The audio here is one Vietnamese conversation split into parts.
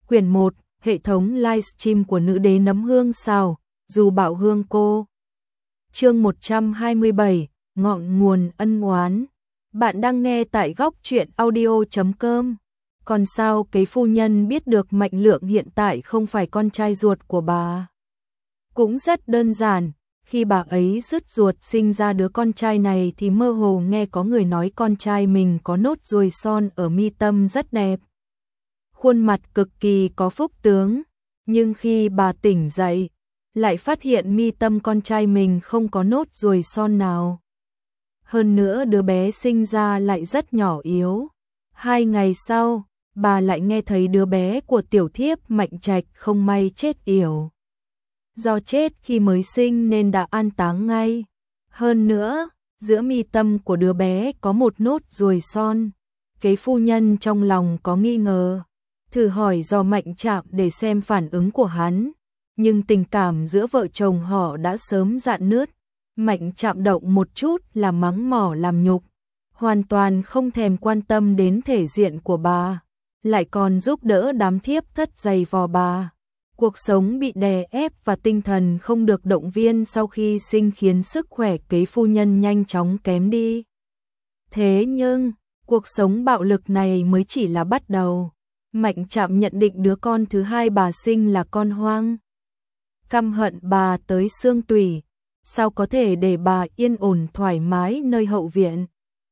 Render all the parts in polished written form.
Quyển 1, hệ thống livestream của nữ đế nấm hương xào, dù bạo hương cô. Chương 127, ngọn nguồn ân oán. Bạn đang nghe tại góc truyện audio.com. Còn sao kế phu nhân biết được Mạnh Lượng hiện tại không phải con trai ruột của bà? Cũng rất đơn giản, khi bà ấy dứt ruột sinh ra đứa con trai này thì mơ hồ nghe có người nói con trai mình có nốt ruồi son ở mi tâm rất đẹp. Khuôn mặt cực kỳ có phúc tướng, nhưng khi bà tỉnh dậy, lại phát hiện mi tâm con trai mình không có nốt ruồi son nào. Hơn nữa đứa bé sinh ra lại rất nhỏ yếu. 2 ngày sau, bà lại nghe thấy đứa bé của tiểu thiếp Mạnh Trạch không may chết yểu. Do chết khi mới sinh nên đã an táng ngay. Hơn nữa, giữa mi tâm của đứa bé có một nốt ruồi son. Kế phu nhân trong lòng có nghi ngờ, thử hỏi do Mạnh Trạm để xem phản ứng của hắn, nhưng tình cảm giữa vợ chồng họ đã sớm rạn nứt. Mạnh Trạm động một chút là mắng mỏ làm nhục, hoàn toàn không thèm quan tâm đến thể diện của bà, lại còn giúp đỡ đám thiếp thất giày vò bà. Cuộc sống bị đè ép và tinh thần không được động viên sau khi sinh khiến sức khỏe kế phu nhân nhanh chóng kém đi. Thế nhưng, cuộc sống bạo lực này mới chỉ là bắt đầu. Mạnh Trạm nhận định đứa con thứ hai bà sinh là con hoang. Căm hận bà tới xương tủy, sao có thể để bà yên ổn thoải mái nơi hậu viện.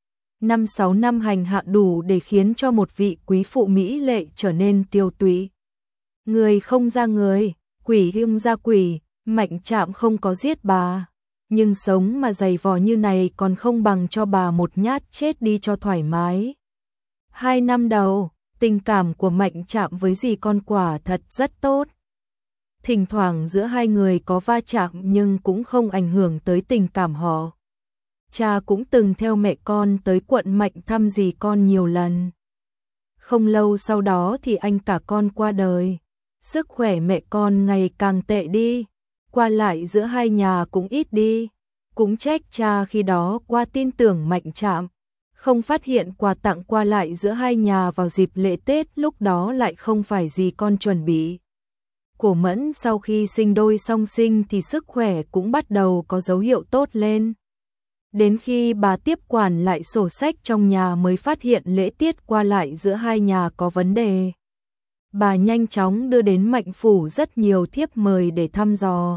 5-6 năm hành hạ đủ để khiến cho một vị quý phụ mỹ lệ trở nên tiêu tụy. Người không ra người, quỷ hung ra quỷ, Mạnh Trạm không có giết bà, nhưng sống mà dày vò như này còn không bằng cho bà một nhát chết đi cho thoải mái. 2 năm đầu, tình cảm của Mạnh Trạm với dì con quả thật rất tốt. Thỉnh thoảng giữa hai người có va chạm nhưng cũng không ảnh hưởng tới tình cảm họ. Cha cũng từng theo mẹ con tới quận Mạnh thăm dì con nhiều lần. Không lâu sau đó thì anh cả con qua đời. Sức khỏe mẹ con ngày càng tệ đi, qua lại giữa hai nhà cũng ít đi. Cũng trách cha khi đó qua tin tưởng Mạnh Trạm, không phát hiện quà tặng qua lại giữa hai nhà vào dịp lễ Tết lúc đó lại không phải gì con chuẩn bị. Cổ Mẫn sau khi sinh đôi song sinh thì sức khỏe cũng bắt đầu có dấu hiệu tốt lên. Đến khi bà tiếp quản lại sổ sách trong nhà mới phát hiện lễ tiết qua lại giữa hai nhà có vấn đề. Bà nhanh chóng đưa đến Mạnh phủ rất nhiều thiếp mời để thăm dò.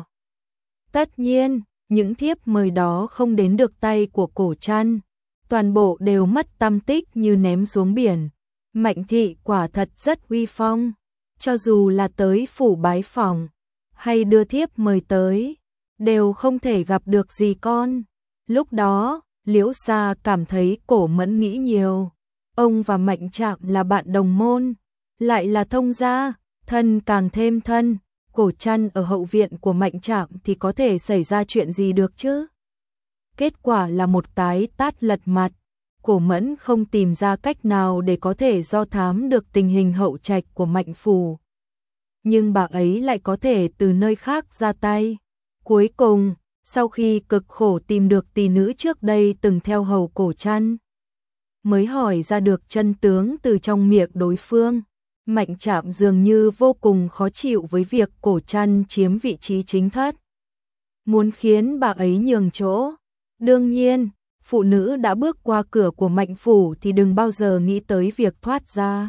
Tất nhiên, những thiếp mời đó không đến được tay của Cổ Trăn, toàn bộ đều mất tăm tích như ném xuống biển. Mạnh thị quả thật rất uy phong, cho dù là tới phủ bái phỏng hay đưa thiếp mời tới, đều không thể gặp được gì con. Lúc đó, Liễu Sa cảm thấy Cổ Mẫn nghĩ nhiều. Ông và Mạnh Trạm là bạn đồng môn, lại là thông gia, thân càng thêm thân. Cổ Trăn ở hậu viện của Mạnh Trạm thì có thể xảy ra chuyện gì được chứ? Kết quả là một cái tát lật mặt. Cổ Mẫn không tìm ra cách nào để có thể do thám được tình hình hậu trạch của Mạnh phủ. Nhưng bà ấy lại có thể từ nơi khác ra tay. Cuối cùng, sau khi cực khổ tìm được tỷ nữ trước đây từng theo hầu Cổ Trăn, mới hỏi ra được chân tướng từ trong miệng đối phương. Mạnh Trạm dường như vô cùng khó chịu với việc Cổ Trăn chiếm vị trí chính thất, muốn khiến bà ấy nhường chỗ. Đương nhiên, phụ nữ đã bước qua cửa của Mạnh phủ thì đừng bao giờ nghĩ tới việc thoát ra.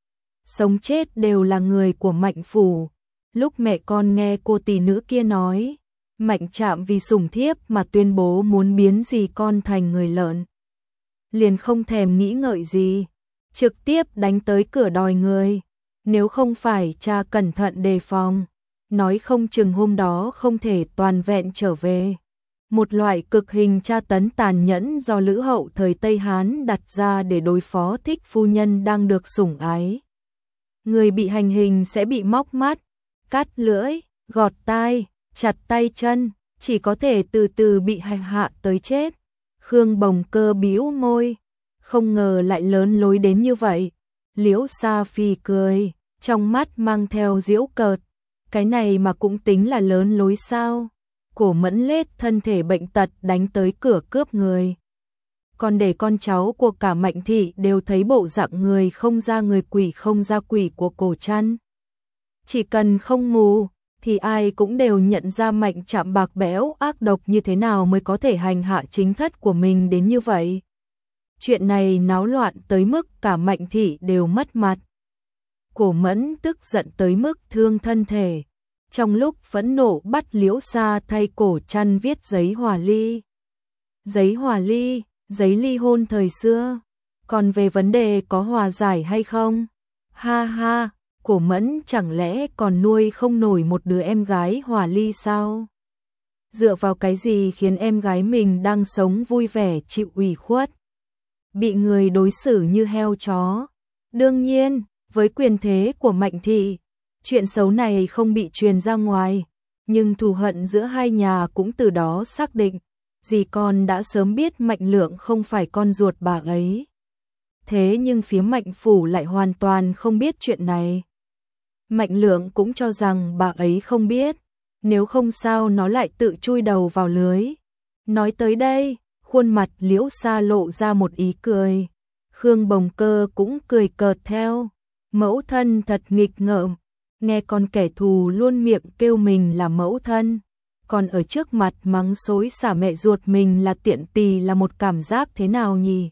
Sống chết đều là người của Mạnh phủ. Lúc mẹ con nghe cô tỷ nữ kia nói, Mạnh Trạm vì sủng thiếp mà tuyên bố muốn biến dì con thành người lợn, liền không thèm nghĩ ngợi gì, trực tiếp đánh tới cửa đòi người. Nếu không phải cha cẩn thận đề phòng, nói không chừng hôm đó không thể toàn vẹn trở về. Một loại cực hình tra tấn tàn nhẫn do Lữ hậu thời Tây Hán đặt ra để đối phó thích phu nhân đang được sủng ái. Người bị hành hình sẽ bị móc mắt, cắt lưỡi, gọt tai, chặt tay chân, chỉ có thể từ từ bị hành hạ tới chết. Khương Bồng Cơ bĩu môi, không ngờ lại lớn lối đến như vậy. Liễu Sa phì cười, trong mắt mang theo giễu cợt. Cái này mà cũng tính là lớn lối sao? Cổ Mẫn lết thân thể bệnh tật đánh tới cửa cướp người. Còn để con cháu của cả Mạnh thị đều thấy bộ dạng người không ra người quỷ không ra quỷ của Cổ Trăn. Chỉ cần không mù, thì ai cũng đều nhận ra Mạnh Trạm bạc bẽo ác độc như thế nào mới có thể hành hạ chính thất của mình đến như vậy. Chuyện này náo loạn tới mức cả Mạnh thị đều mất mặt. Cổ Mẫn tức giận tới mức thương thân thể. Trong lúc phẫn nộ bắt Liễu Sa thay Cổ Trăn viết giấy hòa ly. Giấy hòa ly, giấy ly hôn thời xưa. Còn về vấn đề có hòa giải hay không? Ha ha, Cổ Mẫn chẳng lẽ còn nuôi không nổi một đứa em gái hòa ly sao? Dựa vào cái gì khiến em gái mình đang sống vui vẻ chịu ủy khuất? Bị người đối xử như heo chó. Đương nhiên, với quyền thế của Mạnh thị, chuyện xấu này không bị truyền ra ngoài, nhưng thù hận giữa hai nhà cũng từ đó xác định. Dì con đã sớm biết Mạnh Lượng không phải con ruột bà ấy. Thế nhưng phía Mạnh phủ lại hoàn toàn không biết chuyện này. Mạnh Lượng cũng cho rằng bà ấy không biết, nếu không sao nó lại tự chui đầu vào lưới. Nói tới đây, khuôn mặt Liễu Sa lộ ra một ý cười. Khương Bồng Cơ cũng cười cợt theo. Mẫu thân thật nghịch ngợm, nghe con kẻ thù luôn miệng kêu mình là mẫu thân, còn ở trước mặt mắng xối xả mẹ ruột mình là tiện tỳ là một cảm giác thế nào nhỉ?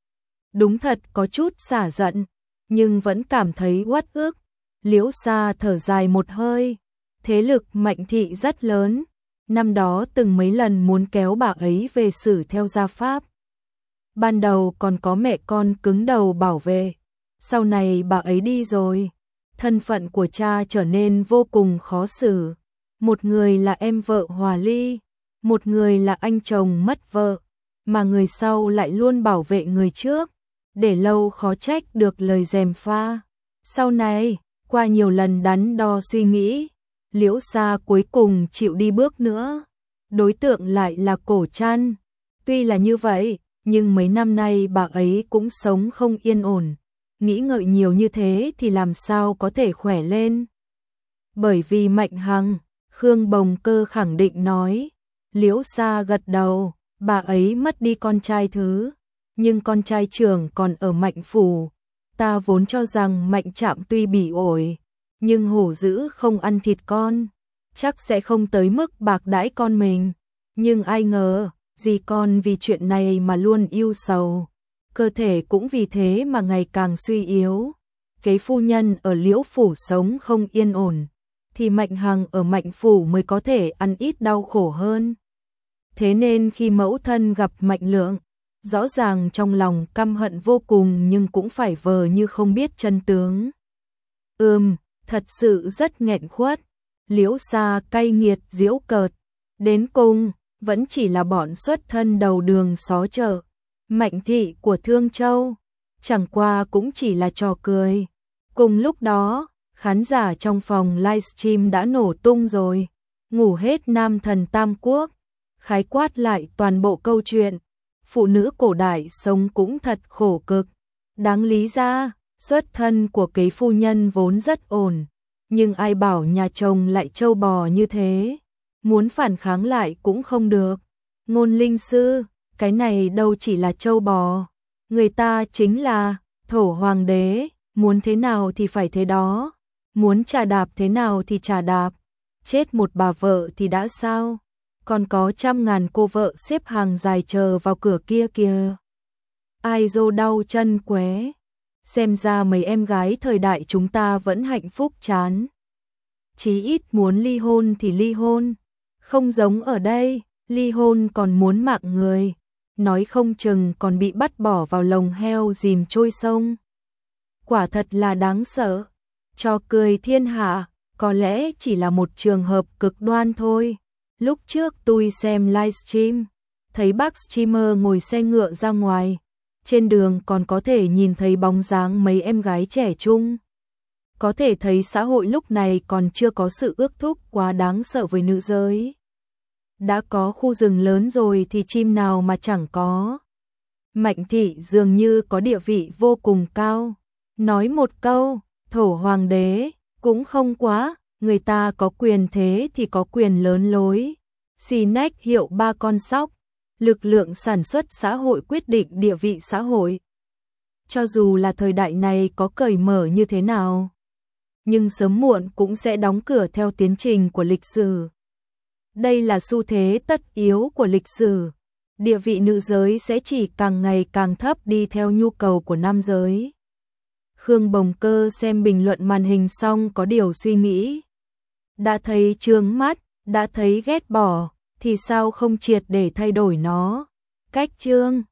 Đúng thật có chút xả giận, nhưng vẫn cảm thấy uất ức. Liễu Sa thở dài một hơi, thế lực Mạnh thị rất lớn, năm đó từng mấy lần muốn kéo bà ấy về xử theo gia pháp. Ban đầu còn có mẹ con cứng đầu bảo vệ, sau này bà ấy đi rồi, thân phận của cha trở nên vô cùng khó xử. Một người là em vợ hòa ly, một người là anh chồng mất vợ, mà người sau lại luôn bảo vệ người trước, để lâu khó trách được lời gièm pha. Sau này, qua nhiều lần đắn đo suy nghĩ, Liễu Sa cuối cùng chịu đi bước nữa. Đối tượng lại là Cổ Trăn. Tuy là như vậy, nhưng mấy năm nay bà ấy cũng sống không yên ổn. Nghĩ ngợi nhiều như thế thì làm sao có thể khỏe lên. Bởi vì Mạnh Hằng, Khương Bồng Cơ khẳng định nói. Liễu Sa gật đầu, bà ấy mất đi con trai thứ, nhưng con trai trưởng còn ở Mạnh phủ. Ta vốn cho rằng Mạnh Trạm tuy bỉ ổi, nhưng hổ dữ không ăn thịt con, chắc sẽ không tới mức bạc đãi con mình. Nhưng ai ngờ, dì con vì chuyện này mà luôn ưu sầu, cơ thể cũng vì thế mà ngày càng suy yếu. Kế phu nhân ở Liễu phủ sống không yên ổn, thì Mạnh Hằng ở Mạnh phủ mới có thể ăn ít đau khổ hơn. Thế nên khi mẫu thân gặp Mạnh Lượng, rõ ràng trong lòng căm hận vô cùng nhưng cũng phải vờ như không biết chân tướng. Thật sự rất nghẹn khuất. Liễu Sa cay nghiệt giễu cợt, đến cùng vẫn chỉ là bọn xuất thân đầu đường xó chợ. Mạnh thị của Thương Châu, chẳng qua cũng chỉ là trò cười. Cùng lúc đó, khán giả trong phòng livestream đã nổ tung rồi. Ngủ hết nam thần Tam Quốc, khái quát lại toàn bộ câu chuyện. Phụ nữ cổ đại sống cũng thật khổ cực. Đáng lý ra, xuất thân của kế phu nhân vốn rất ổn, nhưng ai bảo nhà chồng lại trâu bò như thế, muốn phản kháng lại cũng không được. Ngôn linh sư, cái này đâu chỉ là trâu bò, người ta chính là thổ hoàng đế, muốn thế nào thì phải thế đó, muốn trà đạp thế nào thì trà đạp, chết một bà vợ thì đã sao, còn có trăm ngàn cô vợ xếp hàng dài chờ vào cửa kia kìa. Ai dô đau chân qué. Xem ra mấy em gái thời đại chúng ta vẫn hạnh phúc chán. Chí ít muốn ly hôn thì ly hôn, không giống ở đây, ly hôn còn muốn mạng người, nói không chừng còn bị bắt bỏ vào lồng heo dìm trôi sông. Quả thật là đáng sợ. Trò cười thiên hạ, có lẽ chỉ là một trường hợp cực đoan thôi. Lúc trước tôi xem livestream, thấy bác streamer ngồi xe ngựa ra ngoài. Trên đường còn có thể nhìn thấy bóng dáng mấy em gái trẻ trung. Có thể thấy xã hội lúc này còn chưa có sự ước thúc quá đáng sợ với nữ giới. Đã có khu rừng lớn rồi thì chim nào mà chẳng có. Mạnh thị dường như có địa vị vô cùng cao. Nói một câu, thổ hoàng đế, cũng không quá, người ta có quyền thế thì có quyền lớn lối. Xì nách hiệu ba con sóc. Lực lượng sản xuất xã hội quyết định địa vị xã hội. Cho dù là thời đại này có cởi mở như thế nào, nhưng sớm muộn cũng sẽ đóng cửa theo tiến trình của lịch sử. Đây là xu thế tất yếu của lịch sử. Địa vị nữ giới sẽ chỉ càng ngày càng thấp đi theo nhu cầu của nam giới. Khương Bồng Cơ xem bình luận màn hình xong có điều suy nghĩ. Đã thấy chướng mắt, đã thấy ghét bỏ, thì sao không triệt để thay đổi nó? Cách chương